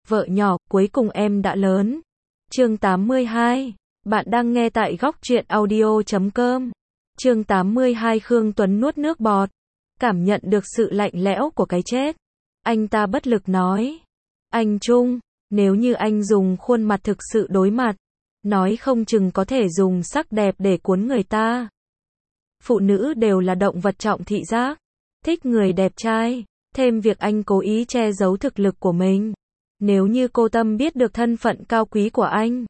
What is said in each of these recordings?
vợ nhỏ, cuối cùng em đã lớn. Chương 82. Bạn đang nghe tại góc truyện audio.com. Chương 82. Khương Tuấn nuốt nước bọt, cảm nhận được sự lạnh lẽo của cái chết. Anh ta bất lực nói. Anh Trung, nếu như anh dùng khuôn mặt thực sự đối mặt, nói không chừng có thể dùng sắc đẹp để cuốn người ta. Phụ nữ đều là động vật trọng thị giác, thích người đẹp trai, thêm việc anh cố ý che giấu thực lực của mình. Nếu như cô Tâm biết được thân phận cao quý của anh,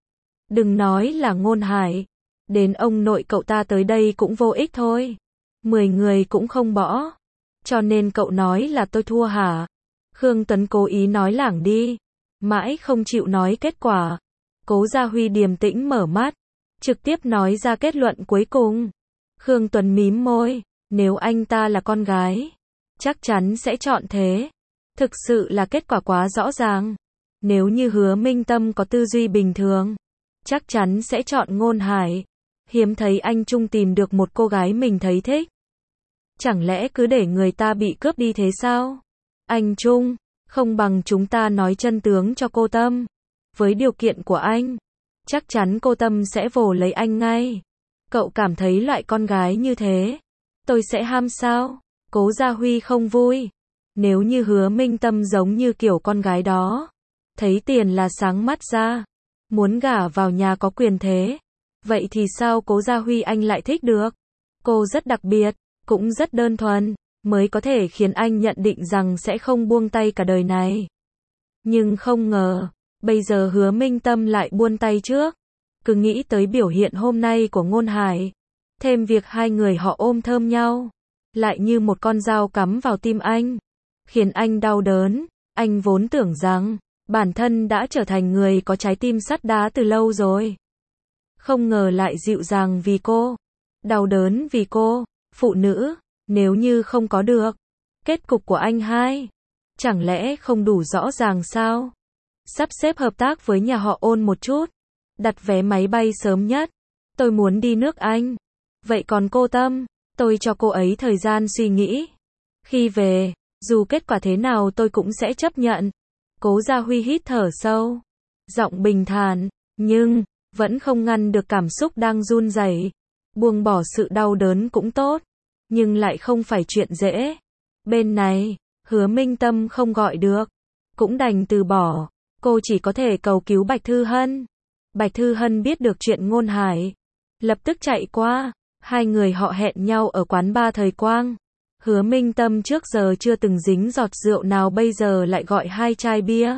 đừng nói là Ngôn Hải, đến ông nội cậu ta tới đây cũng vô ích thôi. 10 người cũng không bỏ. Cho nên cậu nói là tôi thua hả? Khương Tuấn cố ý nói lảng đi, mãi không chịu nói kết quả. Cố Gia Huy điềm tĩnh mở mắt, trực tiếp nói ra kết luận cuối cùng. Khương Tuấn mím môi, nếu anh ta là con gái, chắc chắn sẽ chọn thế. Thực sự là kết quả quá rõ ràng. Nếu như Hứa Minh Tâm có tư duy bình thường, chắc chắn sẽ chọn Ngôn Hải. Hiếm thấy anh Trung tìm được một cô gái mình thấy thích. Chẳng lẽ cứ để người ta bị cướp đi thế sao? Anh Trung, không bằng chúng ta nói chân tướng cho cô Tâm. Với điều kiện của anh, chắc chắn cô Tâm sẽ vồ lấy anh ngay. Cậu cảm thấy loại con gái như thế, tôi sẽ ham sao? Cố Gia Huy không vui. Nếu như Hứa Minh Tâm giống như kiểu con gái đó, thấy tiền là sáng mắt ra, muốn gả vào nhà có quyền thế, vậy thì sao Cố Gia Huy anh lại thích được? Cô rất đặc biệt, cũng rất đơn thuần, mới có thể khiến anh nhận định rằng sẽ không buông tay cả đời này. Nhưng không ngờ, bây giờ Hứa Minh Tâm lại buông tay trước. Cứ nghĩ tới biểu hiện hôm nay của Ngôn Hải, thêm việc hai người họ ôm thơm nhau, lại như một con dao cắm vào tim anh, khiến anh đau đớn. Anh vốn tưởng rằng bản thân đã trở thành người có trái tim sắt đá từ lâu rồi. Không ngờ lại dịu dàng vì cô, đau đớn vì cô. Phụ nữ, nếu như không có được kết cục của anh hai, chẳng lẽ không đủ rõ ràng sao? Sắp xếp hợp tác với nhà họ Ôn một chút, đặt vé máy bay sớm nhất. Tôi muốn đi nước Anh. Vậy còn cô Tâm, tôi cho cô ấy thời gian suy nghĩ. Khi về, dù kết quả thế nào tôi cũng sẽ chấp nhận. Cố Gia Huy hít thở sâu, giọng bình thản, nhưng vẫn không ngăn được cảm xúc đang run rẩy. Buông bỏ sự đau đớn cũng tốt, nhưng lại không phải chuyện dễ. Bên này, Hứa Minh Tâm không gọi được, cũng đành từ bỏ. Cô chỉ có thể cầu cứu Bạch Thư Hân. Bạch Thư Hân biết được chuyện Ngôn Hải, lập tức chạy qua. Hai người họ hẹn nhau ở quán bar Thời Quang. Hứa Minh Tâm trước giờ chưa từng dính giọt rượu nào, bây giờ lại gọi 2 chai bia.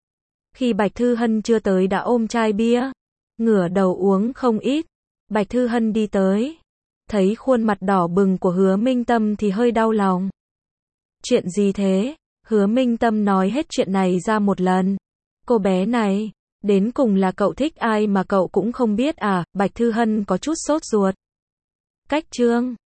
Khi Bạch Thư Hân chưa tới đã ôm chai bia, ngửa đầu uống không ít. Bạch Thư Hân đi tới, thấy khuôn mặt đỏ bừng của Hứa Minh Tâm thì hơi đau lòng. Chuyện gì thế? Hứa Minh Tâm nói hết chuyện này ra một lần. Cô bé này, đến cùng là cậu thích ai mà cậu cũng không biết à? Bạch Thư Hân có chút sốt ruột. Cách chương